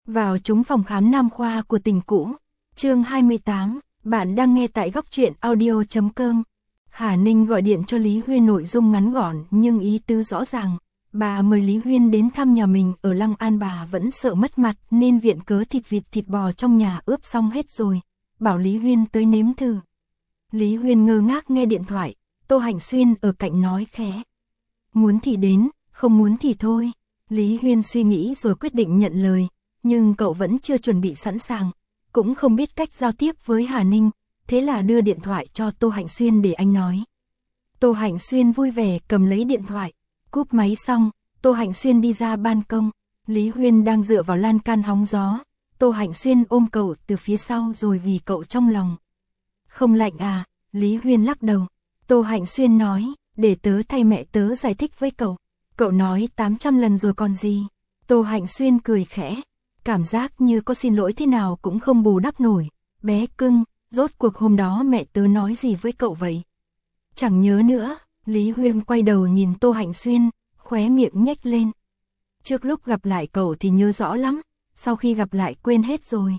vào trúng phòng khám nam khoa của tỉnh cũ. Chương 28, bạn đang nghe tại góc truyện audio.com. Hà Ninh gọi điện cho Lý Huyên, nội dung ngắn gọn nhưng ý tứ rõ ràng. Bà mời Lý Huyên đến thăm nhà mình ở Lăng An, bà vẫn sợ mất mặt nên viện cớ thịt vịt thịt bò trong nhà ướp xong hết rồi, bảo Lý Huyên tới nếm thử. Lý Huyên ngơ ngác nghe điện thoại, Tô Hạnh Xuyên ở cạnh nói khẽ: "Muốn thì đến, không muốn thì thôi." Lý Huyên suy nghĩ rồi quyết định nhận lời, nhưng cậu vẫn chưa chuẩn bị sẵn sàng, cũng không biết cách giao tiếp với Hà Ninh, thế là đưa điện thoại cho Tô Hạnh Xuyên để anh nói. Tô Hạnh Xuyên vui vẻ cầm lấy điện thoại, cúp máy xong, Tô Hạnh Xuyên đi ra ban công, Lý Huyên đang dựa vào lan can hóng gió, Tô Hạnh Xuyên ôm cậu từ phía sau rồi vì cậu trong lòng. "Không lạnh à?" Lý Huyên lắc đầu. Tô Hạnh Xuyên nói: "Để tớ thay mẹ tớ giải thích với cậu. Cậu nói 800 lần rồi còn gì." Tô Hạnh Xuyên cười khẽ, cảm giác như có xin lỗi thế nào cũng không bù đắp nổi. "Bé cưng, rốt cuộc hôm đó mẹ tớ nói gì với cậu vậy?" "Chẳng nhớ nữa." Lý Huyên quay đầu nhìn Tô Hạnh Xuyên, khóe miệng nhếch lên. "Trước lúc gặp lại cậu thì nhớ rõ lắm, sau khi gặp lại quên hết rồi."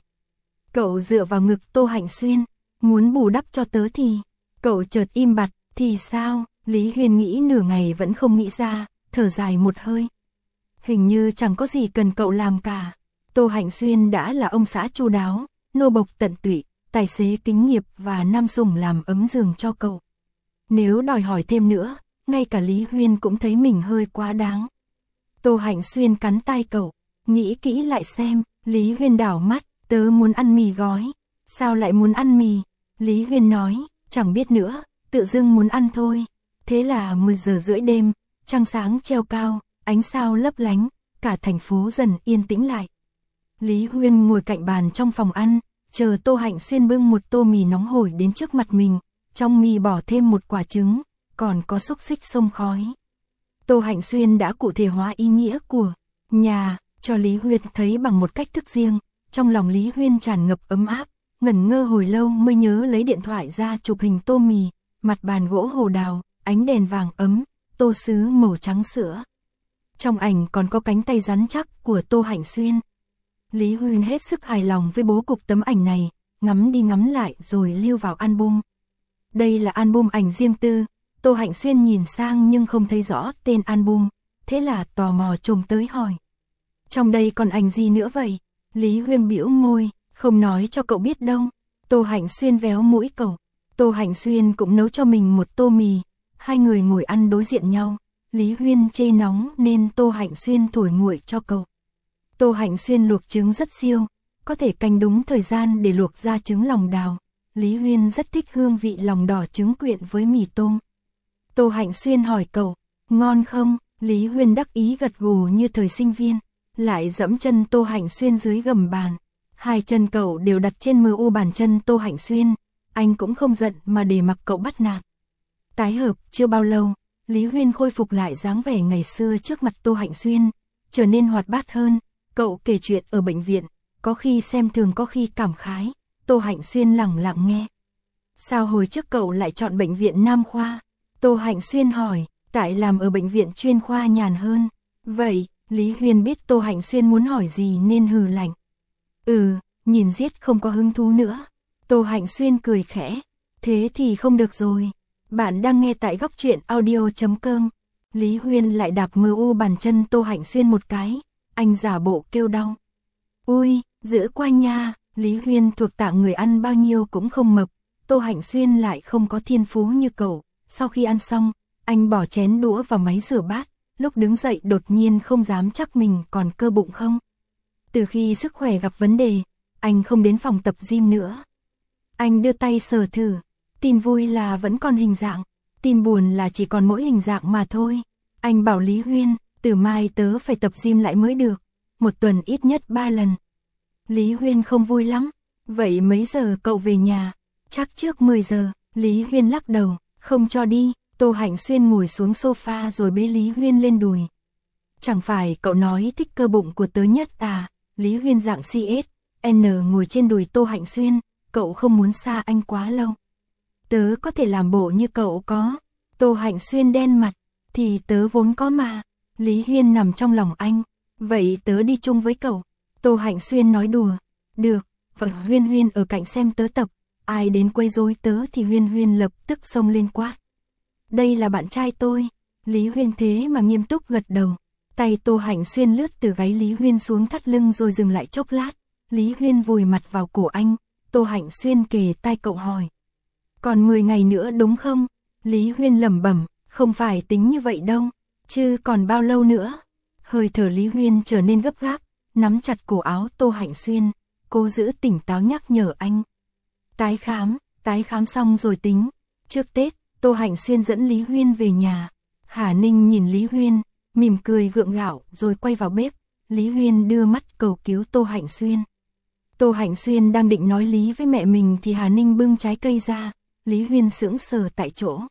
Cậu dựa vào ngực Tô Hạnh Xuyên, "Muốn bù đắp cho tớ thì..." Cậu chợt im bặt. "Thì sao?" Lý Huyên nghĩ nửa ngày vẫn không nghĩ ra, thở dài một hơi. "Hình như chẳng có gì cần cậu làm cả." Tô Hạnh Xuyên đã là ông xã chu đáo, nô bộc tận tụy, tài xế kính nghiệp và nam sủng làm ấm giường cho cậu. Nếu đòi hỏi thêm nữa, ngay cả Lý Huyên cũng thấy mình hơi quá đáng. Tô Hạnh Xuyên cắn tai cậu, "Nghĩ kỹ lại xem." Lý Huyên đảo mắt, "Tớ muốn ăn mì gói." "Sao lại muốn ăn mì?" Lý Huyên nói, "Chẳng biết nữa, tự dưng muốn ăn thôi." Thế là 10 giờ rưỡi đêm, trăng sáng treo cao, ánh sao lấp lánh, cả thành phố dần yên tĩnh lại. Lý Huyên ngồi cạnh bàn trong phòng ăn, chờ Tô Hạnh Xuyên bưng một tô mì nóng hổi đến trước mặt mình, trong mì bỏ thêm một quả trứng, còn có xúc xích xông khói. Tô Hạnh Xuyên đã cụ thể hóa ý nghĩa của nhà cho Lý Huyên thấy bằng một cách thức riêng, trong lòng Lý Huyên tràn ngập ấm áp, ngẩn ngơ hồi lâu mới nhớ lấy điện thoại ra chụp hình tô mì, mặt bàn gỗ hồ đào, ánh đèn vàng ấm, tô sứ màu trắng sữa. Trong ảnh còn có cánh tay rắn chắc của Tô Hạnh Xuyên. Lý Huyên hết sức hài lòng với bố cục tấm ảnh này, ngắm đi ngắm lại rồi lưu vào album. Đây là album ảnh riêng tư. Tô Hạnh Xuyên nhìn sang nhưng không thấy rõ tên album, thế là tò mò chồm tới hỏi: "Trong đây còn ảnh gì nữa vậy?" Lý Huyên bĩu môi, "Không nói cho cậu biết đâu." Tô Hạnh Xuyên véo mũi cậu. Tô Hạnh Xuyên cũng nấu cho mình một tô mì, hai người ngồi ăn đối diện nhau. Lý Huyên chê nóng nên Tô Hạnh Xuyên thổi nguội cho cậu. Tô Hạnh Xuyên luộc trứng rất siêu, có thể canh đúng thời gian để luộc ra trứng lòng đào. Lý Huyên rất thích hương vị lòng đỏ trứng quyện với mì tôm. Tô Hạnh Xuyên hỏi cậu: "Ngon không?" Lý Huyên đắc ý gật gù như thời sinh viên, lại dẫm chân Tô Hạnh Xuyên dưới gầm bàn. Hai chân cậu đều đặt trên mu bàn chân Tô Hạnh Xuyên, anh cũng không giận mà để mặc cậu bắt nạt. Tái hợp chưa bao lâu, Lý Huyên khôi phục lại dáng vẻ ngày xưa trước mặt Tô Hạnh Xuyên, trở nên hoạt bát hơn. Cậu kể chuyện ở bệnh viện, có khi xem thường có khi cảm khái. Tô Hạnh Xuyên lẳng lặng nghe. "Sao hồi trước cậu lại chọn bệnh viện Nam khoa?" Tô Hạnh Xuyên hỏi. "Tại làm ở bệnh viện chuyên khoa nhàn hơn." "Vậy?" Lý Huyên biết Tô Hạnh Xuyên muốn hỏi gì nên hừ lạnh. Nhìn giết không có hứng thú nữa." Tô Hạnh Xuyên cười khẽ. "Thế thì không được rồi." Bạn đang nghe tại góc truyện audio.com. Lý Huyên lại đạp mu bàn chân Tô Hạnh Xuyên một cái, anh giả bộ kêu đau. "Ui, giữ qua nha." Lý Huyên thuộc tạng người ăn bao nhiêu cũng không mập, Tô Hạnh Xuyên lại không có thiên phú như cậu. Sau khi ăn xong, anh bỏ chén đũa vào máy rửa bát, lúc đứng dậy đột nhiên không dám chắc mình còn cơ bụng không. Từ khi sức khỏe gặp vấn đề, anh không đến phòng tập gym nữa. Anh đưa tay sờ thử, tin vui là vẫn còn hình dạng, tin buồn là chỉ còn mỗi hình dạng mà thôi. Anh bảo Lý Huyên, "Từ mai tớ phải tập gym lại mới được, một tuần ít nhất 3 lần. Lý Huyên không vui lắm. "Vậy mấy giờ cậu về nhà?" "Chắc trước 10 giờ." Lý Huyên lắc đầu, "Không cho đi." Tô Hạnh Xuyên ngồi xuống sofa rồi bế Lý Huyên lên đùi. "Chẳng phải cậu nói thích cơ bụng của tớ nhất à?" Lý Huyên dạng CSN ngồi trên đùi Tô Hạnh Xuyên, "Cậu không muốn xa anh quá lâu. Tớ có thể làm bộ như cậu có." Tô Hạnh Xuyên đen mặt, "Thì tớ vốn có mà." Lý Huyên nằm trong lòng anh, "Vậy tớ đi chung với cậu." Tô Hạnh Xuyên nói đùa. Được, vậy Huyên Huyên ở cạnh xem tớ tập, ai đến quấy rối tớ thì Huyên Huyên lập tức xông lên quát. Đây là bạn trai tôi. Lý Huyên thế mà nghiêm túc gật đầu. Tay Tô Hạnh Xuyên lướt từ gáy Lý Huyên xuống thắt lưng rồi dừng lại chốc lát. Lý Huyên vùi mặt vào cổ anh, Tô Hạnh Xuyên kề tai cậu hỏi. Còn 10 ngày nữa đúng không? Lý Huyên lẩm bẩm, không phải tính như vậy đâu, chứ còn bao lâu nữa? Hơi thở Lý Huyên trở nên gấp gáp, nắm chặt cổ áo Tô Hạnh Xuyên, cố giữ tỉnh táo nhắc nhở anh. Tái khám xong rồi tính. Trước Tết, Tô Hạnh Xuyên dẫn Lý Huyên về nhà. Hà Ninh nhìn Lý Huyên, mỉm cười gượng gạo rồi quay vào bếp. Lý Huyên đưa mắt cầu cứu Tô Hạnh Xuyên. Tô Hạnh Xuyên đang định nói lý với mẹ mình thì Hà Ninh bưng trái cây ra. Lý Huyên sững sờ tại chỗ.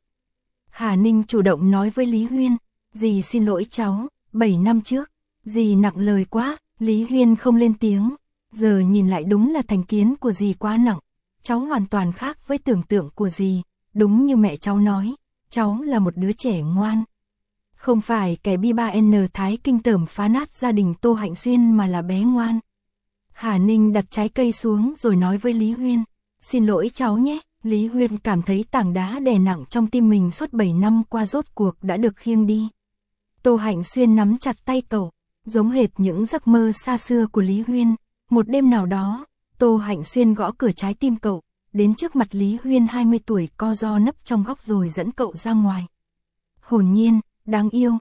Hà Ninh chủ động nói với Lý Huyên, dì xin lỗi cháu, 7 năm trước, dì nặng lời quá. Lý Huyên không lên tiếng, giờ nhìn lại đúng là thành kiến của dì quá nặng, cháu hoàn toàn khác với tưởng tượng của dì, đúng như mẹ cháu nói, cháu là một đứa trẻ ngoan. Không phải kẻ bi-3N thái kinh tởm phá nát gia đình Tô Hạnh Xuyên mà là bé ngoan. Hà Ninh đặt trái cây xuống rồi nói với Lý Huyên, xin lỗi cháu nhé. Lý Huyên cảm thấy tảng đá đè nặng trong tim mình suốt 7 năm qua rốt cuộc đã được khiêng đi. Tô Hạnh Xuyên nắm chặt tay cậu, giống hệt những giấc mơ xa xưa của Lý Huyên. Một đêm nào đó, Tô Hạnh Xuyên gõ cửa trái tim cậu, đến trước mặt Lý Huyên 20 tuổi co ro nấp trong góc rồi dẫn cậu ra ngoài. Hồn nhiên, đáng yêu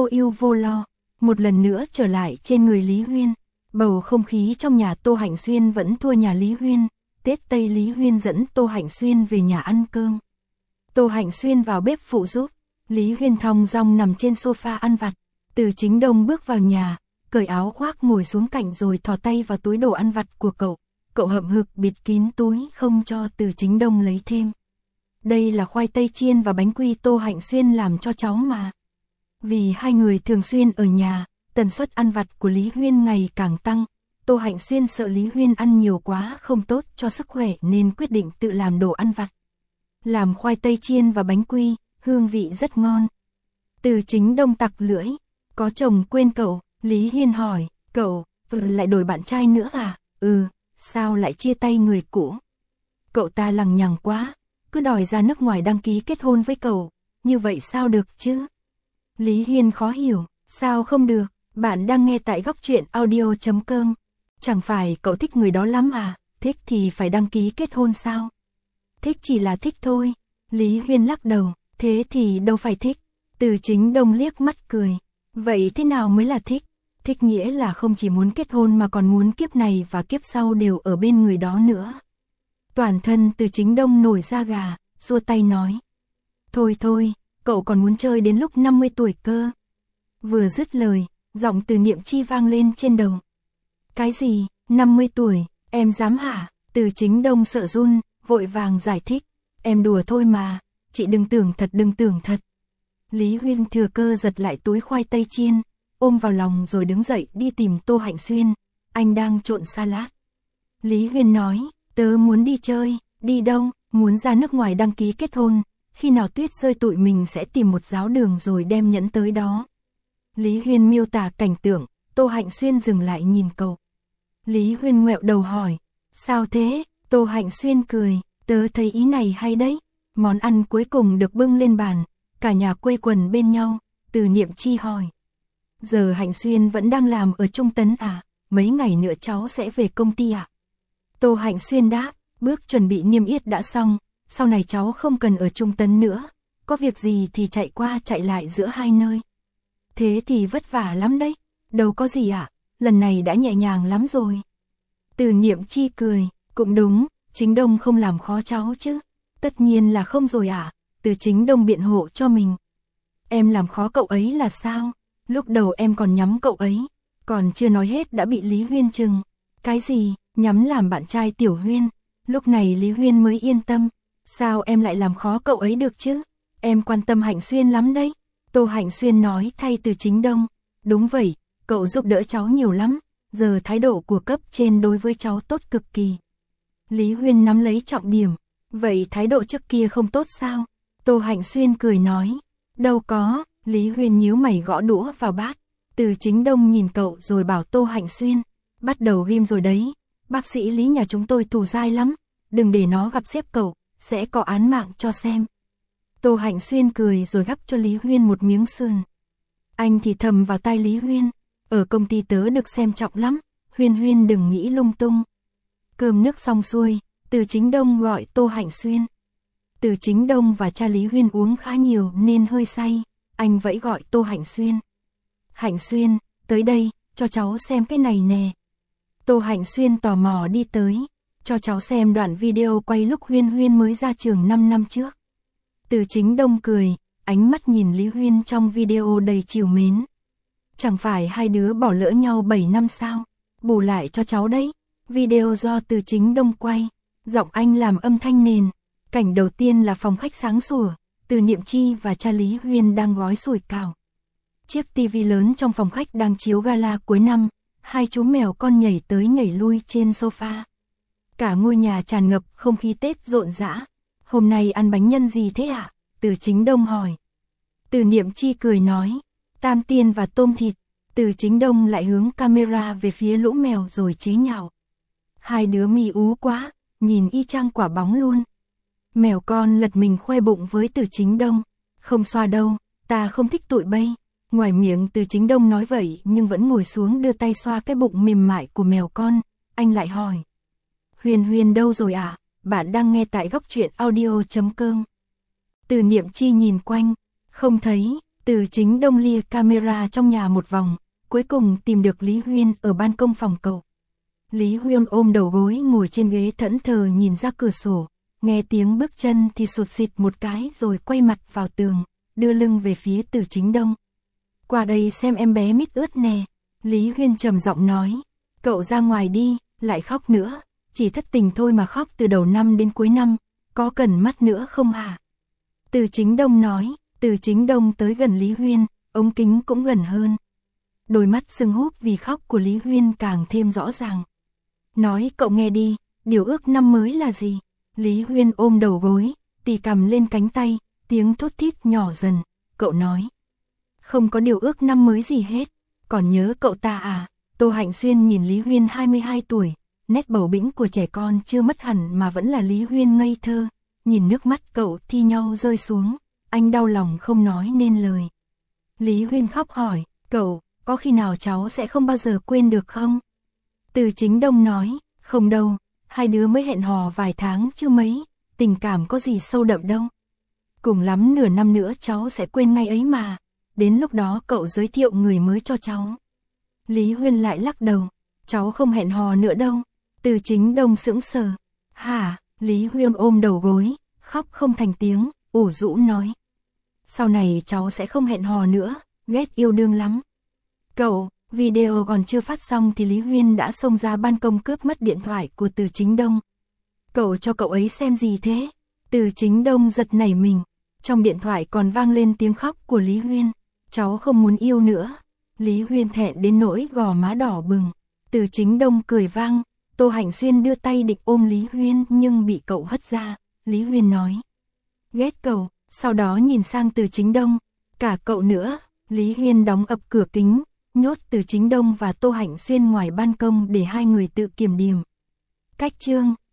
vô lo, một lần nữa trở lại trên người Lý Huyên. Bầu không khí trong nhà Tô Hạnh Xuyên vẫn thua nhà Lý Huyên. Tết Tây Lý Huyên dẫn Tô Hạnh Xuyên về nhà ăn cơm. Tô Hạnh Xuyên vào bếp phụ giúp. Lý Huyên thong dong nằm trên sofa ăn vặt. Từ Chính Đông bước vào nhà, cởi áo khoác ngồi xuống cạnh rồi thò tay vào túi đồ ăn vặt của cậu. Cậu hậm hực bịt kín túi không cho Từ Chính Đông lấy thêm. Đây là khoai tây chiên và bánh quy Tô Hạnh Xuyên làm cho cháu mà. Vì hai người thường xuyên ở nhà, tần suất ăn vặt của Lý Huyên ngày càng tăng. Tô Hạnh Xuyên sợ Lý Huyên ăn nhiều quá không tốt cho sức khỏe nên quyết định tự làm đồ ăn vặt. Làm khoai tây chiên và bánh quy, hương vị rất ngon. Từ Chính Đông tặc lưỡi, có chồng quên cậu. Lý Huyên hỏi, cậu lại đổi bạn trai nữa à? Sao lại chia tay người cũ? Cậu ta lằng nhằng quá, cứ đòi ra nước ngoài đăng ký kết hôn với cậu, như vậy sao được chứ? Lý Huyên khó hiểu, sao không được? Bạn đang nghe tại góc truyện audio.com. Chẳng phải cậu thích người đó lắm à? Thích thì phải đăng ký kết hôn sao? Thích chỉ là thích thôi. Lý Huyên lắc đầu, thế thì đâu phải thích. Từ Chính Đông liếc mắt cười. Vậy thế nào mới là thích? Thích nghĩa là không chỉ muốn kết hôn mà còn muốn kiếp này và kiếp sau đều ở bên người đó nữa. Toàn thân Từ Chính Đông nổi da gà, xua tay nói. Thôi, cậu còn muốn chơi đến lúc 50 tuổi cơ. Vừa dứt lời, giọng Từ Niệm Chi vang lên trên đầu. Cái gì, 50 tuổi, em dám hả? Từ Chính Đông sợ run, vội vàng giải thích. Em đùa thôi mà, chị đừng tưởng thật. Lý Huyên thừa cơ giật lại túi khoai tây chiên, ôm vào lòng rồi đứng dậy đi tìm Tô Hạnh Xuyên. Anh đang trộn salad. Lý Huyên nói, tớ muốn đi chơi. Đi đâu? Muốn ra nước ngoài đăng ký kết hôn. Khi nào tuyết rơi tụi mình sẽ tìm một giáo đường rồi đem nhẫn tới đó. Lý Huyên miêu tả cảnh tượng, Tô Hạnh Xuyên dừng lại nhìn cậu. Lý Huyên ngoẹo đầu hỏi, sao thế? Tô Hạnh Xuyên cười, tớ thấy ý này hay đấy. Món ăn cuối cùng được bưng lên bàn, cả nhà quây quần bên nhau. Từ Niệm Chi hỏi, giờ Hạnh Xuyên vẫn đang làm ở Trung Tấn à? Mấy ngày nữa cháu sẽ về công ty à? Tô Hạnh Xuyên đáp, bước chuẩn bị niêm yết đã xong, sau này cháu không cần ở Trung Tấn nữa, có việc gì thì chạy qua chạy lại giữa hai nơi. Thế thì vất vả lắm đấy. Đâu có gì ạ, lần này đã nhẹ nhàng lắm rồi. Từ Niệm Chi cười, cũng đúng, Chính Đông không làm khó cháu chứ? Tất nhiên là không rồi ạ. Từ Chính Đông biện hộ cho mình. Em làm khó cậu ấy là sao? Lúc đầu em còn nhắm cậu ấy, còn chưa nói hết đã bị Lý Huyên chừng. Cái gì, nhắm làm bạn trai Tiểu Huyên? Lúc này Lý Huyên mới yên tâm. Sao em lại làm khó cậu ấy được chứ? Em quan tâm Hạnh Xuyên lắm đấy. Tô Hạnh Xuyên nói thay Từ Chính Đông. Đúng vậy, cậu giúp đỡ cháu nhiều lắm. Giờ thái độ của cấp trên đối với cháu tốt cực kỳ. Lý Huyên nắm lấy trọng điểm. Vậy thái độ trước kia không tốt sao? Tô Hạnh Xuyên cười nói. Đâu có. Lý Huyên nhíu mày gõ đũa vào bát. Từ Chính Đông nhìn cậu rồi bảo Tô Hạnh Xuyên. bắt đầu ghim rồi đấy, bác sĩ Lý nhà chúng tôi thù dai lắm, đừng để nó gặp sếp cậu, sẽ có án mạng cho xem. Tô Hạnh Xuyên cười rồi gắp cho Lý Huyên một miếng sườn. Anh thì thầm vào tai Lý Huyên, ở công ty tớ được xem trọng lắm, Huyên Huyên đừng nghĩ lung tung. Cơm nước xong xuôi, Từ Chính Đông gọi Tô Hạnh Xuyên. Từ Chính Đông và cha Lý Huyên uống khá nhiều nên hơi say, anh vẫy gọi Tô Hạnh Xuyên. Hạnh Xuyên, tới đây, cho cháu xem cái này nè. Tô Hạnh Xuyên tò mò đi tới, cho cháu xem đoạn video quay lúc Huyên Huyên mới ra trường 5 năm trước. Từ Chính Đông cười, ánh mắt nhìn Lý Huyên trong video đầy trìu mến. Chẳng phải hai đứa bỏ lỡ nhau 7 năm sao, bù lại cho cháu đấy. Video do Từ Chính Đông quay, giọng anh làm âm thanh nền. Cảnh đầu tiên là phòng khách sáng sủa, Từ Niệm Chi và cha Lý Huyên đang gói sủi cảo. Chiếc tivi lớn trong phòng khách đang chiếu gala cuối năm, hai chú mèo con nhảy tới nhảy lui trên sofa. Cả ngôi nhà tràn ngập không khí Tết rộn rã. Hôm nay ăn bánh nhân gì thế ạ? Từ Chính Đông hỏi. Từ Niệm Chi cười nói, tam tiên và tôm thịt. Từ Chính Đông lại hướng camera về phía lũ mèo rồi chế nhạo. Hai đứa mì ú quá, nhìn y chang quả bóng luôn. Mèo con lật mình khoe bụng với Từ Chính Đông. Không xoa đâu, ta không thích tụi bay. Ngoài miệng Từ Chính Đông nói vậy nhưng vẫn ngồi xuống đưa tay xoa cái bụng mềm mại của mèo con. Anh lại hỏi. Huyên Huyên đâu rồi ạ? Bạn đang nghe tại Góc Chuyện Audio.com. Từ Niệm Chi nhìn quanh, không thấy. Từ Chính Đông lia camera trong nhà một vòng, cuối cùng tìm được Lý Huyên ở ban công phòng cậu. Lý Huyên ôm đầu gối ngồi trên ghế thẫn thờ nhìn ra cửa sổ, nghe tiếng bước chân thì sụt sịt một cái rồi quay mặt vào tường, đưa lưng về phía Từ Chính Đông. Qua đây xem em bé mít ướt nè, Lý Huyên trầm giọng nói, cậu ra ngoài đi, lại khóc nữa, chỉ thất tình thôi mà khóc từ đầu năm đến cuối năm, có cần mắt nữa không hả? Từ Chính Đông nói. Từ Chính Đông tới gần Lý Huyên, ống kính cũng gần hơn. Đôi mắt sưng húp vì khóc của Lý Huyên càng thêm rõ ràng. Nói cậu nghe đi, điều ước năm mới là gì? Lý Huyên ôm đầu gối, tì cằm lên cánh tay, tiếng thốt thít nhỏ dần, cậu nói. Không có điều ước năm mới gì hết, còn nhớ cậu ta à? Tô Hạnh Xuyên nhìn Lý Huyên 22 tuổi, nét bầu bĩnh của trẻ con chưa mất hẳn mà vẫn là Lý Huyên ngây thơ, nhìn nước mắt cậu thi nhau rơi xuống. Anh đau lòng không nói nên lời. Lý Huyên khóc hỏi, cậu, có khi nào cháu sẽ không bao giờ quên được không? Từ Chính Đông nói, không đâu, hai đứa mới hẹn hò vài tháng chứ mấy, tình cảm có gì sâu đậm đâu. Cùng lắm nửa năm nữa cháu sẽ quên ngay ấy mà, đến lúc đó cậu giới thiệu người mới cho cháu. Lý Huyên lại lắc đầu, cháu không hẹn hò nữa đâu. Từ Chính Đông sững sờ, hả? Lý Huyên ôm đầu gối, khóc không thành tiếng, ủ rũ nói. Sau này cháu sẽ không hẹn hò nữa, ghét yêu đương lắm. Cậu, video còn chưa phát xong thì Lý Huyên đã xông ra ban công cướp mất điện thoại của Từ Chính Đông. Cậu cho cậu ấy xem gì thế? Từ Chính Đông giật nảy mình, trong điện thoại còn vang lên tiếng khóc của Lý Huyên. Cháu không muốn yêu nữa. Lý Huyên thẹn đến nỗi gò má đỏ bừng. Từ Chính Đông cười vang, Tô Hạnh Xuyên đưa tay định ôm Lý Huyên nhưng bị cậu hất ra. Lý Huyên nói, ghét cậu. Sau đó nhìn sang Từ Chính Đông, cả cậu nữa. Lý Huyên đóng ập cửa kính, nhốt Từ Chính Đông và Tô Hạnh Xuyên ngoài ban công để hai người tự kiểm điểm. Cách chương